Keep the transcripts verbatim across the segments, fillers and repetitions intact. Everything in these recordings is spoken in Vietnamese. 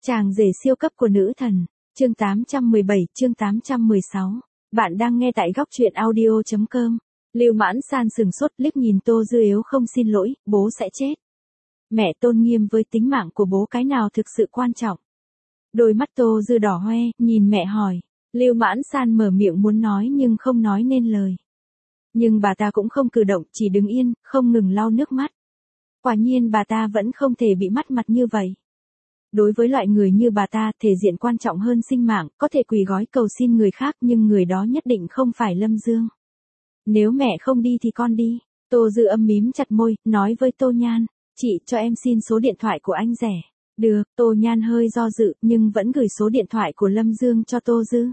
Chàng rể siêu cấp của nữ thần, chương tám trăm mười bảy, chương tám trăm mười sáu. Bạn đang nghe tại góc truyện audio chấm com. Lưu Mãn San sừng sốt liếc nhìn Tô Dư yếu không xin lỗi, bố sẽ chết. Mẹ tôn nghiêm với tính mạng của bố cái nào thực sự quan trọng. Đôi mắt Tô Dư đỏ hoe, nhìn mẹ hỏi. Lưu Mãn San mở miệng muốn nói nhưng không nói nên lời. Nhưng bà ta cũng không cử động, chỉ đứng yên, không ngừng lau nước mắt. Quả nhiên bà ta vẫn không thể bị mất mặt như vậy. Đối với loại người như bà ta, thể diện quan trọng hơn sinh mạng, có thể quỳ gói cầu xin người khác nhưng người đó nhất định không phải Lâm Dương. Nếu mẹ không đi thì con đi. Tô Dư âm mím chặt môi, nói với Tô Nhan, chị cho em xin số điện thoại của anh rẻ. Được, Tô Nhan hơi do dự nhưng vẫn gửi số điện thoại của Lâm Dương cho Tô Dư.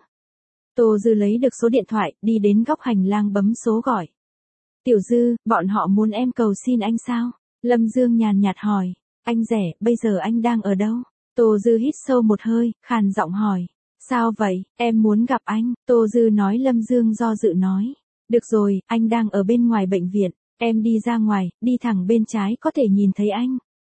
Tô Dư lấy được số điện thoại, đi đến góc hành lang bấm số gọi. Tiểu Dư, bọn họ muốn em cầu xin anh sao? Lâm Dương nhàn nhạt hỏi. Anh rẻ, bây giờ anh đang ở đâu? Tô Dư hít sâu một hơi, khàn giọng hỏi. Sao vậy, em muốn gặp anh. Tô Dư nói. Lâm Dương do dự nói. Được rồi, anh đang ở bên ngoài bệnh viện. Em đi ra ngoài, đi thẳng bên trái có thể nhìn thấy anh.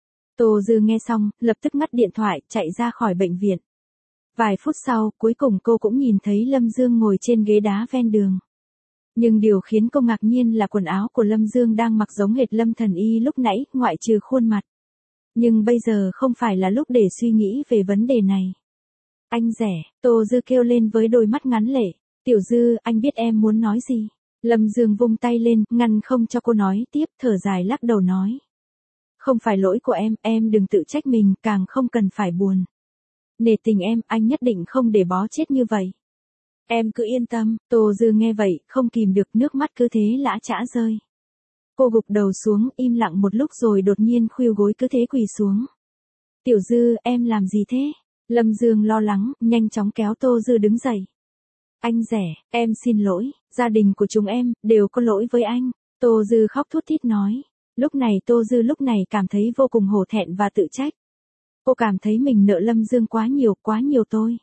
Tô Dư nghe xong, lập tức ngắt điện thoại, chạy ra khỏi bệnh viện. Vài phút sau, cuối cùng cô cũng nhìn thấy Lâm Dương ngồi trên ghế đá ven đường. Nhưng điều khiến cô ngạc nhiên là quần áo của Lâm Dương đang mặc giống hệt Lâm Thần Y lúc nãy, ngoại trừ khuôn mặt. Nhưng bây giờ không phải là lúc để suy nghĩ về vấn đề này. Anh rẻ, Tô Dư kêu lên với đôi mắt ngắn lệ. Tiểu Dư, anh biết em muốn nói gì. Lâm Dương vung tay lên, ngăn không cho cô nói tiếp, thở dài lắc đầu nói. Không phải lỗi của em, em đừng tự trách mình, càng không cần phải buồn. Nể tình em, anh nhất định không để bó chết như vậy. Em cứ yên tâm. Tô Dư nghe vậy, không kìm được, nước mắt cứ thế lã chã rơi. Cô gục đầu xuống, im lặng một lúc rồi đột nhiên khuỵu gối cứ thế quỳ xuống. Tiểu Dư, em làm gì thế? Lâm Dương lo lắng, nhanh chóng kéo Tô Dư đứng dậy. Anh rẻ, em xin lỗi, gia đình của chúng em, đều có lỗi với anh. Tô Dư khóc thút thít nói. Lúc này Tô Dư lúc này cảm thấy vô cùng hổ thẹn và tự trách. Cô cảm thấy mình nợ Lâm Dương quá nhiều, quá nhiều tôi.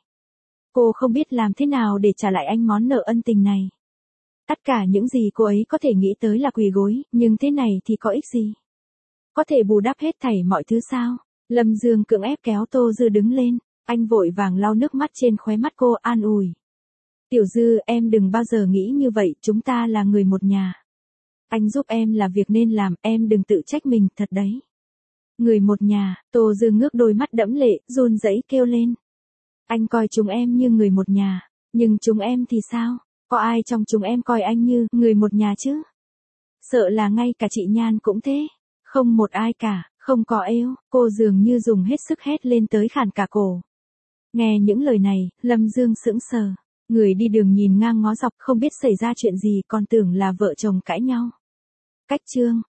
Cô không biết làm thế nào để trả lại anh món nợ ân tình này. Tất cả những gì cô ấy có thể nghĩ tới là quỳ gối, nhưng thế này thì có ích gì? Có thể bù đắp hết thảy mọi thứ sao? Lâm Dương cưỡng ép kéo Tô Dư đứng lên, anh vội vàng lau nước mắt trên khóe mắt cô, an ủi. Tiểu Dư, em đừng bao giờ nghĩ như vậy, chúng ta là người một nhà. Anh giúp em là việc nên làm, em đừng tự trách mình, thật đấy. Người một nhà. Tô Dư ngước đôi mắt đẫm lệ, run rẩy kêu lên. Anh coi chúng em như người một nhà, nhưng chúng em thì sao? Có ai trong chúng em coi anh như người một nhà chứ? Sợ là ngay cả chị Nhan cũng thế. Không một ai cả, không có eo. Cô dường như dùng hết sức hét lên tới khản cả cổ. Nghe những lời này, Lâm Dương sững sờ. Người đi đường nhìn ngang ngó dọc, không biết xảy ra chuyện gì, còn tưởng là vợ chồng cãi nhau. Cách chương